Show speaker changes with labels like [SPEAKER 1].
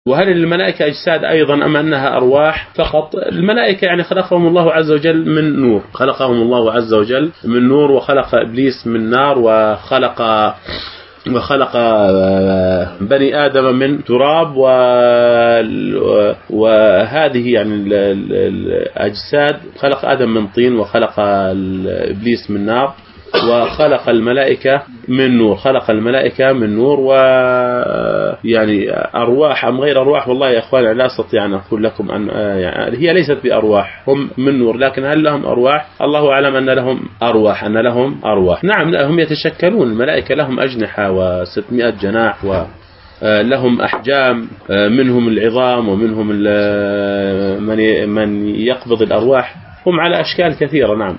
[SPEAKER 1] وهل الملائكة أجساد أيضا أم أنها أرواح فقط؟ الملائكة يعني خلقهم الله عز وجل من نور، خلقهم الله عز وجل من نور، وخلق إبليس من نار، وخلق بني آدم من تراب، وهذه يعني الأجساد، خلق آدم من طين، وخلق إبليس من نار، وخلق الملائكة من نور، خلق الملائكة من نور. ويعني أرواح أم غير أرواح، والله يا أخوان لا أستطيع أن أقول لكم أن يعني هي ليست بأرواح، هم من نور، لكن هل لهم أرواح؟ الله أعلم أن لهم أرواح، أن لهم أرواح. نعم هم يتشكلون، الملائكة لهم أجنحة و600 جناح، ولهم أحجام، منهم العظام، ومنهم من يقبض الأرواح، هم على أشكال كثيرة. نعم.